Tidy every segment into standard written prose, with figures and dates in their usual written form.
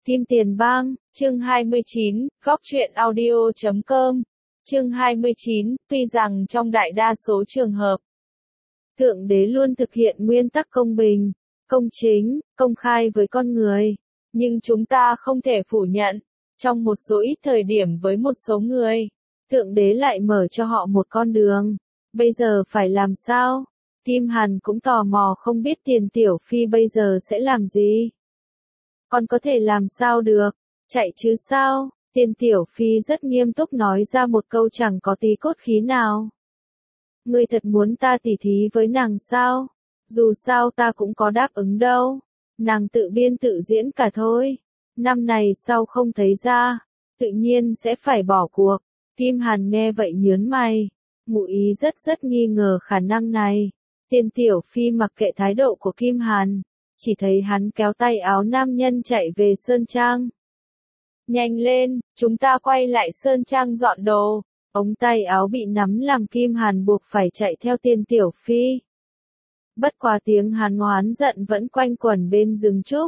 Kim Tiền Bang, chương 29, góc truyện audio.com. Chương 29, tuy rằng trong đại đa số trường hợp, Thượng Đế luôn thực hiện nguyên tắc công bình, công chính, công khai với con người, nhưng chúng ta không thể phủ nhận, trong một số ít thời điểm với một số người, Thượng Đế lại mở cho họ một con đường. Bây giờ phải làm sao? Kim Hàn cũng tò mò không biết Tiền Tiểu Phi bây giờ sẽ làm gì. Con có thể làm sao được? Chạy chứ sao? Tiền Tiểu Phi rất nghiêm túc nói ra một câu chẳng có tí cốt khí nào. Ngươi thật muốn ta tỉ thí với nàng sao? Dù sao ta cũng có đáp ứng đâu. Nàng tự biên tự diễn cả thôi. Năm này sau không thấy ra, tự nhiên sẽ phải bỏ cuộc. Kim Hàn nghe vậy nhớn mày. Ngụ ý rất nghi ngờ khả năng này. Tiền Tiểu Phi mặc kệ thái độ của Kim Hàn, chỉ thấy hắn kéo tay áo nam nhân chạy về Sơn Trang. Nhanh lên, chúng ta quay lại Sơn Trang dọn đồ. Ống tay áo bị nắm làm Kim Hàn buộc phải chạy theo Tiền Tiểu Phi. Bất quá tiếng hắn oán giận vẫn quanh quẩn bên rừng trúc.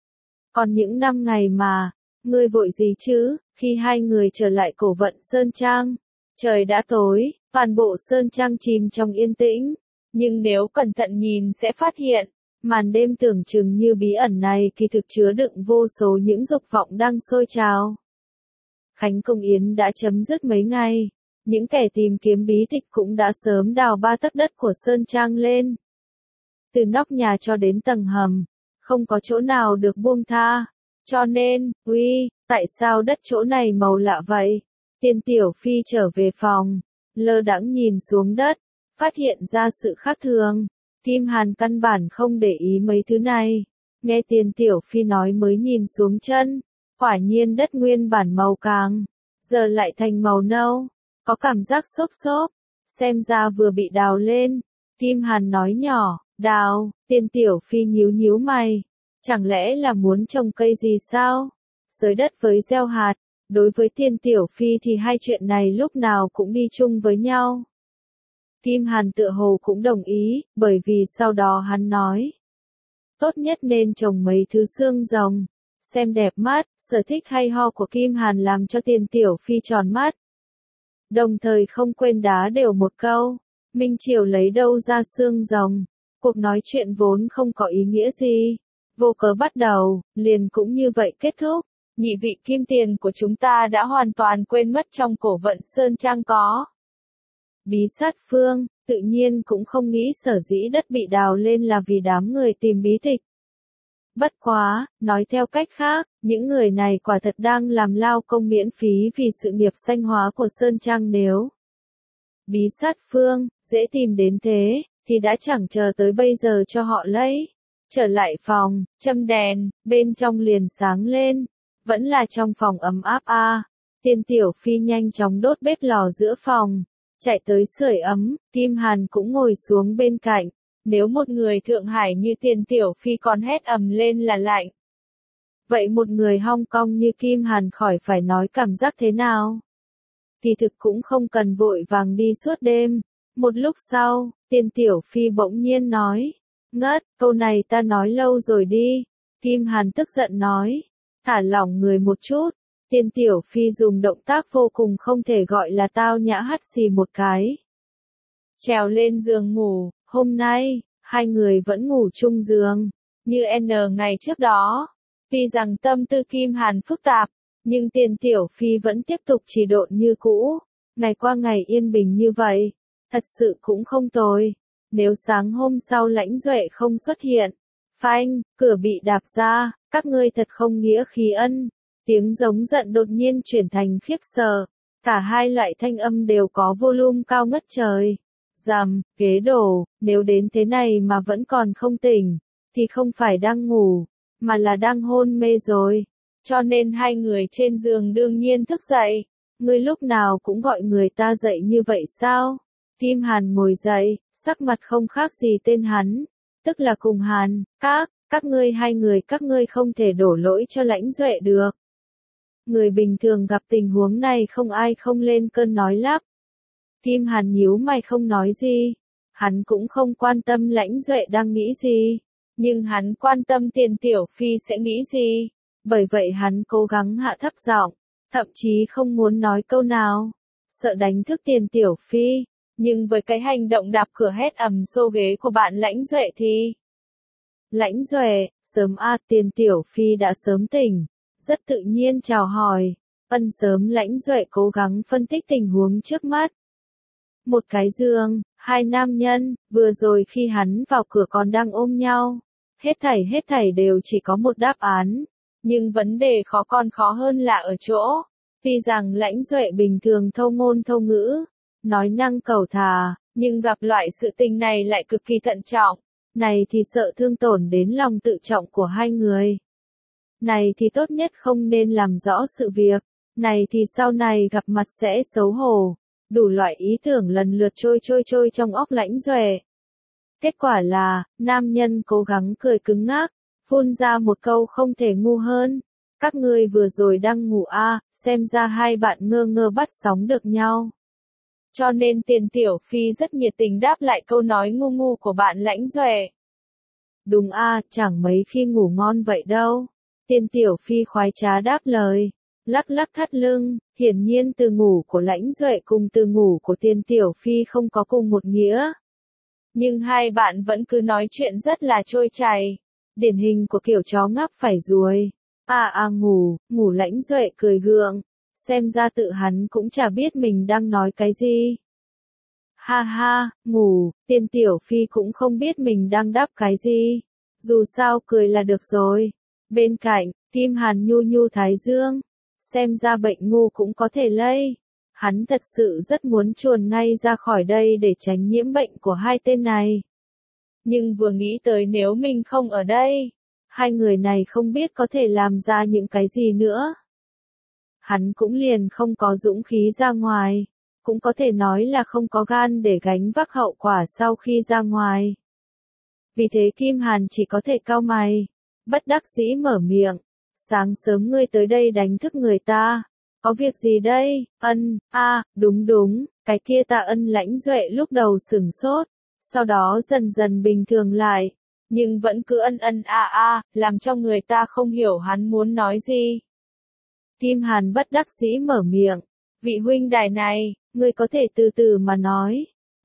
Còn những năm ngày mà, ngươi vội gì chứ? Khi hai người trở lại Cổ Vận Sơn Trang, trời đã tối, toàn bộ Sơn Trang chìm trong yên tĩnh. Nhưng nếu cẩn thận nhìn sẽ phát hiện, màn đêm tưởng chừng như bí ẩn này kỳ thực chứa đựng vô số những dục vọng đang sôi trào. Khánh Công Yến đã chấm dứt mấy ngày, những kẻ tìm kiếm bí tịch cũng đã sớm đào 3 tấc đất của Sơn Trang lên. Từ nóc nhà cho đến tầng hầm, không có chỗ nào được buông tha. Cho nên, tại sao đất chỗ này màu lạ vậy? Tiền Tiểu Phi trở về phòng, lơ đãng nhìn xuống đất, phát hiện ra sự khác thường. Kim Hàn căn bản không để ý mấy thứ này. Nghe Tiền Tiểu Phi nói mới nhìn xuống chân. Quả nhiên đất nguyên bản màu càng, giờ lại thành màu nâu. Có cảm giác xốp xốp. Xem ra vừa bị đào lên. Kim Hàn nói nhỏ, đào. Tiền Tiểu Phi nhíu mày. Chẳng lẽ là muốn trồng cây gì sao? Xới đất với gieo hạt. Đối với Tiền Tiểu Phi thì hai chuyện này lúc nào cũng đi chung với nhau. Kim Hàn tựa hồ cũng đồng ý, bởi vì sau đó hắn nói. Tốt nhất nên trồng mấy thứ xương rồng. Xem đẹp mắt, sở thích hay ho của Kim Hàn làm cho Tiền Tiểu Phi tròn mắt. Đồng thời không quên đá đều một câu. Minh Triều lấy đâu ra xương rồng? Cuộc nói chuyện vốn không có ý nghĩa gì. Vô cớ bắt đầu, liền cũng như vậy kết thúc. Nhị vị kim tiền của chúng ta đã hoàn toàn quên mất trong Cổ Vận Sơn Trang có bí sát phương, tự nhiên cũng không nghĩ sở dĩ đất bị đào lên là vì đám người tìm bí tịch. Bất quá, nói theo cách khác, những người này quả thật đang làm lao công miễn phí vì sự nghiệp sanh hóa của Sơn Trang. Nếu bí sát phương, dễ tìm đến thế, thì đã chẳng chờ tới bây giờ cho họ lấy. Trở lại phòng, châm đèn, bên trong liền sáng lên. Vẫn là trong phòng ấm áp a. Tiền Tiểu Phi nhanh chóng đốt bếp lò giữa phòng. Chạy tới sưởi ấm, Kim Hàn cũng ngồi xuống bên cạnh. Nếu một người Thượng Hải như Tiền Tiểu Phi còn hét ầm lên là lạnh. Vậy một người Hong Kong như Kim Hàn khỏi phải nói cảm giác thế nào? Kỳ thực cũng không cần vội vàng đi suốt đêm. Một lúc sau, Tiền Tiểu Phi bỗng nhiên nói. Ngất, câu này ta nói lâu rồi đi. Kim Hàn tức giận nói. Thả lỏng người một chút. Tiền Tiểu Phi dùng động tác vô cùng không thể gọi là tao nhã hắt xì một cái. Trèo lên giường ngủ, hôm nay, hai người vẫn ngủ chung giường, như N ngày trước đó. Tuy rằng tâm tư Kim Hàn phức tạp, nhưng Tiền Tiểu Phi vẫn tiếp tục trì độn như cũ. Ngày qua ngày yên bình như vậy, thật sự cũng không tồi. Nếu sáng hôm sau Lãnh Duệ không xuất hiện, phanh, cửa bị đạp ra, các ngươi thật không nghĩa khí ân. Tiếng giống giận đột nhiên chuyển thành khiếp sợ. Cả hai loại thanh âm đều có volume cao ngất trời. Rầm, kế đổ, nếu đến thế này mà vẫn còn không tỉnh, thì không phải đang ngủ, mà là đang hôn mê rồi. Cho nên hai người trên giường đương nhiên thức dậy. Ngươi lúc nào cũng gọi người ta dậy như vậy sao? Kim Hàn ngồi dậy, sắc mặt không khác gì tên hắn. Tức là cùng Hàn, các ngươi hai người các ngươi không thể đổ lỗi cho Lãnh Duệ được. Người bình thường gặp tình huống này không ai không lên cơn nói lắp. Kim Hàn nhíu mày không nói gì. Hắn cũng không quan tâm Lãnh Duệ đang nghĩ gì. Nhưng hắn quan tâm Tiền Tiểu Phi sẽ nghĩ gì. Bởi vậy hắn cố gắng hạ thấp giọng, thậm chí không muốn nói câu nào, sợ đánh thức Tiền Tiểu Phi, nhưng với cái hành động đạp cửa hét ầm xô ghế của bạn Lãnh Duệ thì... Lãnh Duệ, sớm Tiền Tiểu Phi đã sớm tỉnh, rất tự nhiên chào hỏi, sớm Lãnh Duệ cố gắng phân tích tình huống trước mắt. Một cái giường, hai nam nhân, vừa rồi khi hắn vào cửa còn đang ôm nhau. Hết thảy đều chỉ có một đáp án. Nhưng vấn đề còn khó hơn là ở chỗ. Tuy rằng Lãnh Duệ bình thường thâu ngôn thâu ngữ, nói năng cầu thả, nhưng gặp loại sự tình này lại cực kỳ thận trọng. Này thì sợ thương tổn đến lòng tự trọng của hai người. Này thì tốt nhất không nên làm rõ sự việc. Này thì sau này gặp mặt sẽ xấu hổ. Đủ loại ý tưởng lần lượt trôi trong óc Lãnh Duệ. Kết quả là, nam nhân cố gắng cười cứng ngắc, phun ra một câu không thể ngu hơn. Các ngươi vừa rồi đang ngủ xem ra hai bạn ngơ bắt sóng được nhau. Cho nên Tiền Tiểu Phi rất nhiệt tình đáp lại câu nói ngu của bạn Lãnh Duệ. Đúng chẳng mấy khi ngủ ngon vậy đâu. Tiền Tiểu Phi khoái trá đáp lời. Lắc thắt lưng, hiển nhiên từ ngủ của Lãnh Duệ cùng từ ngủ của Tiền Tiểu Phi không có cùng một nghĩa. Nhưng hai bạn vẫn cứ nói chuyện rất là trôi chảy. Điển hình của kiểu chó ngáp phải ruồi. Ngủ Lãnh Duệ cười gượng. Xem ra tự hắn cũng chả biết mình đang nói cái gì. Ha, ngủ, Tiền Tiểu Phi cũng không biết mình đang đáp cái gì. Dù sao cười là được rồi. Bên cạnh, Kim Hàn nhu thái dương. Xem ra bệnh ngu cũng có thể lây. Hắn thật sự rất muốn chuồn ngay ra khỏi đây để tránh nhiễm bệnh của hai tên này. Nhưng vừa nghĩ tới nếu mình không ở đây, hai người này không biết có thể làm ra những cái gì nữa. Hắn cũng liền không có dũng khí ra ngoài, cũng có thể nói là không có gan để gánh vác hậu quả sau khi ra ngoài. Vì thế Kim Hàn chỉ có thể cau mày, bất đắc dĩ mở miệng. Sáng sớm ngươi tới đây đánh thức người ta. Có việc gì đây? Đúng, cái kia ta. Lãnh Duệ lúc đầu sửng sốt, sau đó dần dần bình thường lại, nhưng vẫn cứ làm cho người ta không hiểu hắn muốn nói gì. Kim Hàn bất đắc dĩ mở miệng, vị huynh đài này, ngươi có thể từ từ mà nói.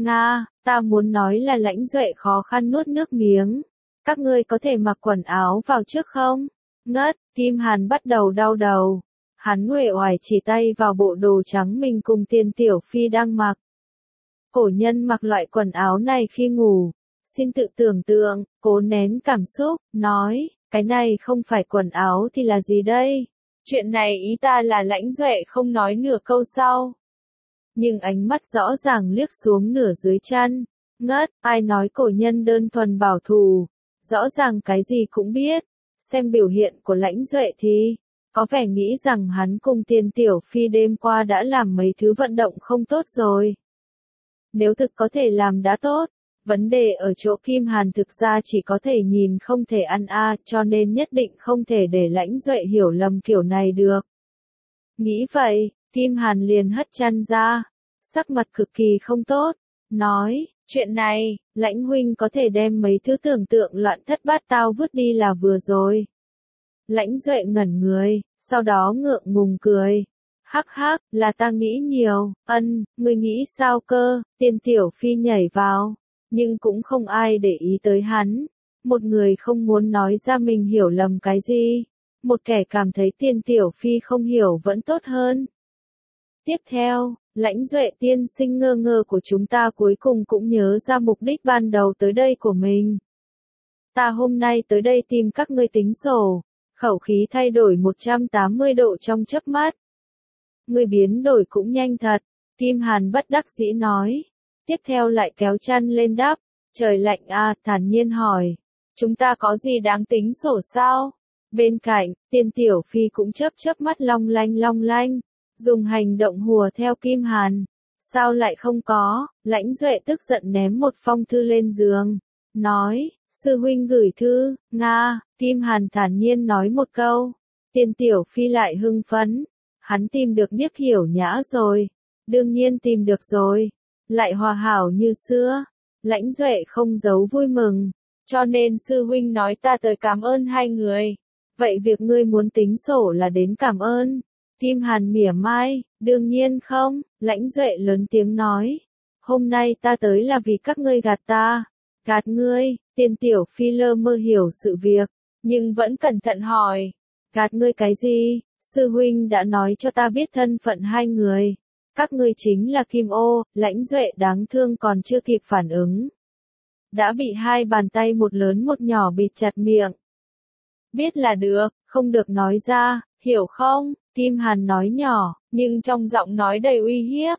Ta muốn nói là Lãnh Duệ khó khăn nuốt nước miếng. Các ngươi có thể mặc quần áo vào trước không? Kim Hàn bắt đầu đau đầu. Hắn uể oải chỉ tay vào bộ đồ trắng mình cùng Tiền Tiểu Phi đang mặc. Cổ nhân mặc loại quần áo này khi ngủ. Xin tự tưởng tượng, cố nén cảm xúc, nói, cái này không phải quần áo thì là gì đây? Chuyện này ý ta là Lãnh Duệ không nói nửa câu sau. Nhưng ánh mắt rõ ràng liếc xuống nửa dưới chân. Ai nói cổ nhân đơn thuần bảo thủ, rõ ràng cái gì cũng biết. Xem biểu hiện của Lãnh Duệ thì, có vẻ nghĩ rằng hắn cùng Tiền Tiểu Phi đêm qua đã làm mấy thứ vận động không tốt rồi. Nếu thực có thể làm đã tốt, vấn đề ở chỗ Kim Hàn thực ra chỉ có thể nhìn không thể ăn cho nên nhất định không thể để Lãnh Duệ hiểu lầm kiểu này được. Nghĩ vậy, Kim Hàn liền hất chân ra, sắc mặt cực kỳ không tốt, nói, chuyện này, Lãnh huynh có thể đem mấy thứ tưởng tượng loạn thất bát tao vứt đi là vừa rồi. Lãnh Duệ ngẩn người, sau đó ngượng ngùng cười. Hắc, là ta nghĩ nhiều. Ngươi nghĩ sao cơ? Tiền Tiểu Phi nhảy vào, nhưng cũng không ai để ý tới hắn. Một người không muốn nói ra mình hiểu lầm cái gì, một kẻ cảm thấy Tiền Tiểu Phi không hiểu vẫn tốt hơn. Tiếp theo, Lãnh Duệ tiên sinh ngơ ngơ của chúng ta cuối cùng cũng nhớ ra mục đích ban đầu tới đây của mình. Ta hôm nay tới đây tìm các ngươi tính sổ. Khẩu khí thay đổi 180 độ trong chớp mắt. Ngươi biến đổi cũng nhanh thật, Kim Hàn bất đắc dĩ nói. Tiếp theo lại kéo chăn lên đắp, trời lạnh thản nhiên hỏi. Chúng ta có gì đáng tính sổ sao? Bên cạnh, Tiền Tiểu Phi cũng chớp mắt long lanh, dùng hành động hùa theo Kim Hàn. Sao lại không có? Lãnh Duệ tức giận ném một phong thư lên giường, nói, sư huynh gửi thư, Kim Hàn thản nhiên nói một câu. Tiền Tiểu Phi lại hưng phấn, hắn tìm được Niếp Hiểu Nhã rồi, đương nhiên tìm được rồi, lại hòa hảo như xưa. Lãnh Duệ không giấu vui mừng, cho nên sư huynh nói ta tới cảm ơn hai người. Vậy việc ngươi muốn tính sổ là đến cảm ơn. Kim Hàn mỉa mai, đương nhiên không, Lãnh Duệ lớn tiếng nói. Hôm nay ta tới là vì các ngươi gạt ta. Gạt ngươi, Tiên Tiểu Phi lơ mơ hiểu sự việc, nhưng vẫn cẩn thận hỏi. Gạt ngươi cái gì? Sư huynh đã nói cho ta biết thân phận hai người. Các ngươi chính là Kim Ô. Lãnh Duệ đáng thương còn chưa kịp phản ứng, đã bị hai bàn tay một lớn một nhỏ bịt chặt miệng. Biết là được, không được nói ra, hiểu không? Kim Hàn nói nhỏ, nhưng trong giọng nói đầy uy hiếp.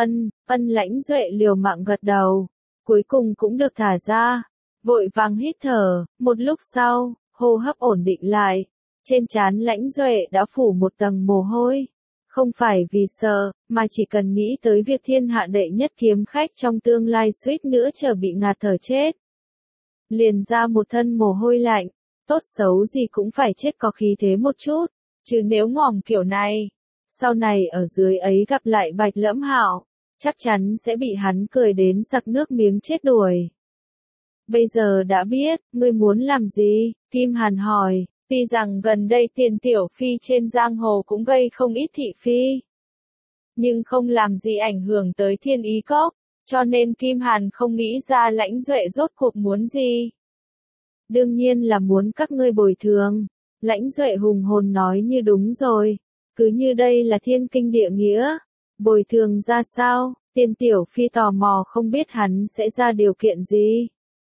Lãnh Duệ liều mạng gật đầu, cuối cùng cũng được thả ra. Vội vàng hít thở, một lúc sau, hô hấp ổn định lại. Trên trán Lãnh Duệ đã phủ một tầng mồ hôi. Không phải vì sợ, mà chỉ cần nghĩ tới việc thiên hạ đệ nhất kiếm khách trong tương lai suýt nữa chờ bị ngạt thở chết. Liền ra một thân mồ hôi lạnh, tốt xấu gì cũng phải chết có khí thế một chút, chứ nếu ngòm kiểu này, sau này ở dưới ấy gặp lại Bạch Lẫm Hạo, chắc chắn sẽ bị hắn cười đến sặc nước miếng chết đuổi. Bây giờ đã biết, ngươi muốn làm gì? Kim Hàn hỏi. Tuy rằng gần đây Tiền Tiểu Phi trên giang hồ cũng gây không ít thị phi, nhưng không làm gì ảnh hưởng tới Thiên Ý Cốc, cho nên Kim Hàn không nghĩ ra Lãnh Duệ rốt cuộc muốn gì. Đương nhiên là muốn các ngươi bồi thường. Lãnh Duệ hùng hồn nói như đúng rồi, cứ như đây là thiên kinh địa nghĩa. Bồi thường ra sao? Tiền Tiểu Phi tò mò không biết hắn sẽ ra điều kiện gì.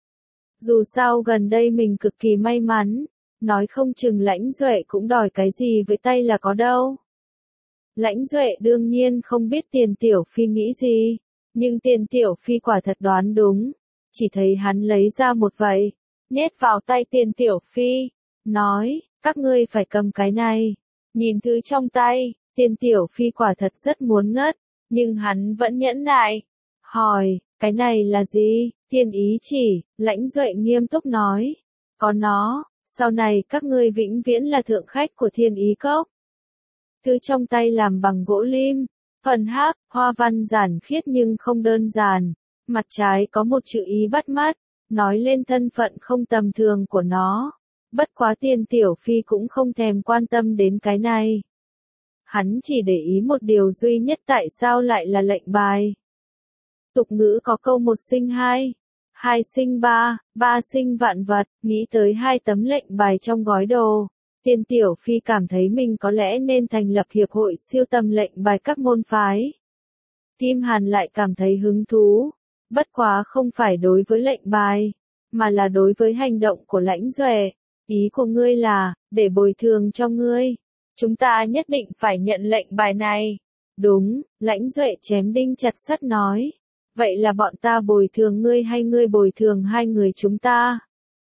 Dù sao gần đây mình cực kỳ may mắn. Nói không chừng Lãnh Duệ cũng đòi cái gì với tay là có đâu. Lãnh Duệ đương nhiên không biết Tiền Tiểu Phi nghĩ gì, nhưng Tiền Tiểu Phi quả thật đoán đúng. Chỉ thấy hắn lấy ra một vậy, nhét vào tay Tiền Tiểu Phi, nói, các ngươi phải cầm cái này. Nhìn thứ trong tay, Tiền Tiểu Phi quả thật rất muốn ngất, nhưng hắn vẫn nhẫn nại. Hỏi, cái này là gì? Thiên ý chỉ, Lãnh Duệ nghiêm túc nói, có nó. Sau này các ngươi vĩnh viễn là thượng khách của Thiên Ý Cốc. Thứ trong tay làm bằng gỗ lim, phần hắc, hoa văn giản khiết nhưng không đơn giản. Mặt trái có một chữ ý bắt mắt, nói lên thân phận không tầm thường của nó. Bất quá Tiền Tiểu Phi cũng không thèm quan tâm đến cái này. Hắn chỉ để ý một điều duy nhất, tại sao lại là lệnh bài. Tục ngữ có câu một sinh hai. Hai sinh ba, ba sinh vạn vật, nghĩ tới hai tấm lệnh bài trong gói đồ. Tiền Tiểu Phi cảm thấy mình có lẽ nên thành lập hiệp hội siêu tầm lệnh bài các môn phái. Kim Hàn lại cảm thấy hứng thú, bất quá không phải đối với lệnh bài, mà là đối với hành động của Lãnh Duệ. Ý của ngươi là, để bồi thường cho ngươi, chúng ta nhất định phải nhận lệnh bài này. Đúng, Lãnh Duệ chém đinh chặt sắt nói. Vậy là bọn ta bồi thường ngươi hay ngươi bồi thường hai người chúng ta?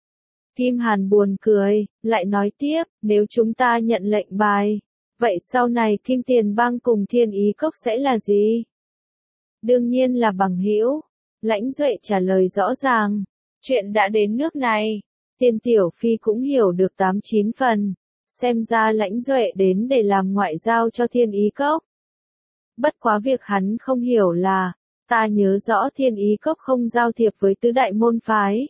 Kim Hàn buồn cười, lại nói tiếp, nếu chúng ta nhận lệnh bài, vậy sau này Kim Tiền Bang cùng Thiên Ý Cốc sẽ là gì? Đương nhiên là bằng hữu. Lãnh Duệ trả lời rõ ràng. Chuyện đã đến nước này, Tiền Tiểu Phi cũng hiểu được 8-9 phần. Xem ra Lãnh Duệ đến để làm ngoại giao cho Thiên Ý Cốc. Bất quá việc hắn không hiểu là, ta nhớ rõ Thiên Ý Cốc không giao thiệp với tứ đại môn phái.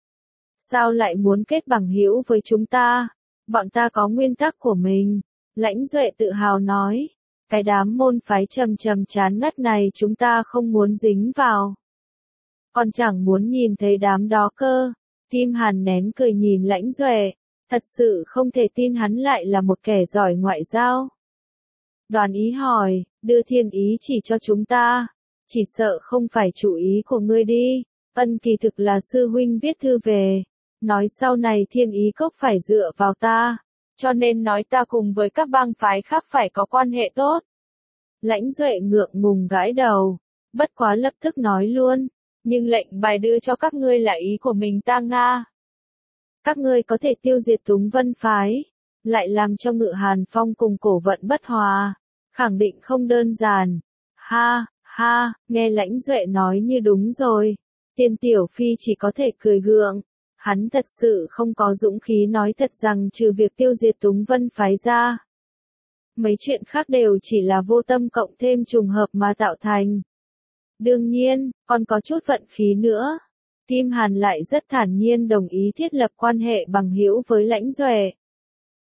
Sao lại muốn kết bằng hữu với chúng ta? Bọn ta có nguyên tắc của mình. Lãnh Duệ tự hào nói. Cái đám môn phái trầm chán ngắt này chúng ta không muốn dính vào. Còn chẳng muốn nhìn thấy đám đó cơ. Kim Hàn nén cười nhìn Lãnh Duệ. Thật sự không thể tin hắn lại là một kẻ giỏi ngoại giao. Đoàn ý hỏi, đưa thiên ý chỉ cho chúng ta. Chỉ sợ không phải chủ ý của ngươi đi. Kỳ thực là sư huynh viết thư về. Nói sau này Thiên Ý Cốc phải dựa vào ta. Cho nên nói ta cùng với các bang phái khác phải có quan hệ tốt. Lãnh Duệ ngượng ngùng gãi đầu. Bất quá lập tức nói luôn. Nhưng lệnh bài đưa cho các ngươi là ý của mình ta Nga. Các ngươi có thể tiêu diệt Túng Vân phái. Lại làm cho Ngự Hàn Phong cùng Cổ Vận bất hòa. Khẳng định không đơn giản. Ha, ha, nghe Lãnh Duệ nói như đúng rồi. Tiền Tiểu Phi chỉ có thể cười gượng. Hắn thật sự không có dũng khí nói thật rằng trừ việc tiêu diệt Túng Vân phái ra. Mấy chuyện khác đều chỉ là vô tâm cộng thêm trùng hợp mà tạo thành. Đương nhiên, còn có chút vận khí nữa. Kim Hàn lại rất thản nhiên đồng ý thiết lập quan hệ bằng hữu với Lãnh Duệ.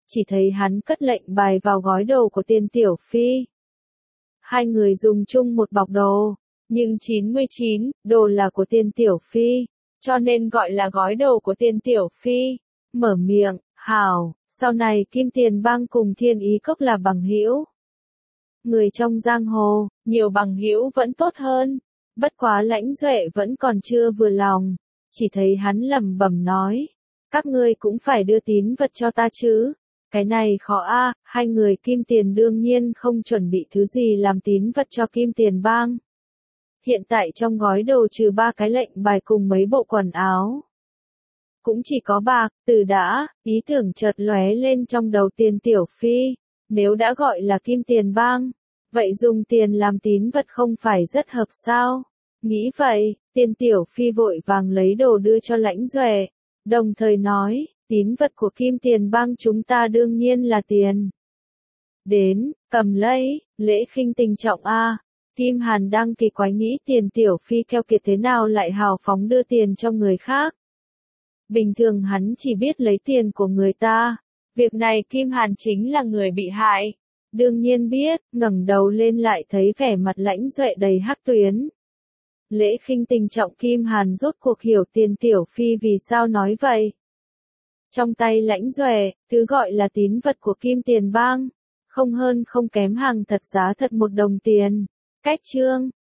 chỉ thấy hắn cất lệnh bài vào gói đồ của Tiền Tiểu Phi. Hai người dùng chung một bọc đồ, nhưng 99 đồ là của Tiền Tiểu Phi, cho nên gọi là gói đồ của Tiền Tiểu Phi. Mở miệng, hảo, sau này Kim Tiền Bang cùng Thiên Ý Cốc là bằng hữu. Người trong giang hồ, nhiều bằng hữu vẫn tốt hơn. Bất quá Lãnh Duệ vẫn còn chưa vừa lòng, chỉ thấy hắn lẩm bẩm nói, các ngươi cũng phải đưa tín vật cho ta chứ. Cái này khó a, hai người Kim Tiền đương nhiên không chuẩn bị thứ gì làm tín vật cho Kim Tiền Bang. Hiện tại trong gói đồ trừ 3 cái lệnh bài cùng mấy bộ quần áo, cũng chỉ có bạc. Từ đã, ý tưởng chợt lóe lên trong đầu Tiền Tiểu Phi, nếu đã gọi là Kim Tiền Bang, vậy dùng tiền làm tín vật không phải rất hợp sao? Nghĩ vậy, Tiền Tiểu Phi vội vàng lấy đồ đưa cho Lãnh Duệ, đồng thời nói, tín vật của Kim Tiền Bang chúng ta đương nhiên là tiền. Đến, cầm lấy, lễ khinh tình trọng a. Kim Hàn đang kỳ quái nghĩ Tiền Tiểu Phi keo kiệt thế nào lại hào phóng đưa tiền cho người khác. Bình thường hắn chỉ biết lấy tiền của người ta, việc này Kim Hàn chính là người bị hại. Đương nhiên biết, ngẩng đầu lên lại thấy vẻ mặt Lãnh Duệ đầy hắc tuyến. Lễ khinh tình trọng Kim Hàn rốt cuộc hiểu Tiền Tiểu Phi vì sao nói vậy. Trong tay Lãnh Duệ, thứ gọi là tín vật của Kim Tiền Bang, không hơn không kém hàng thật giá thật 1 đồng tiền. Cách chương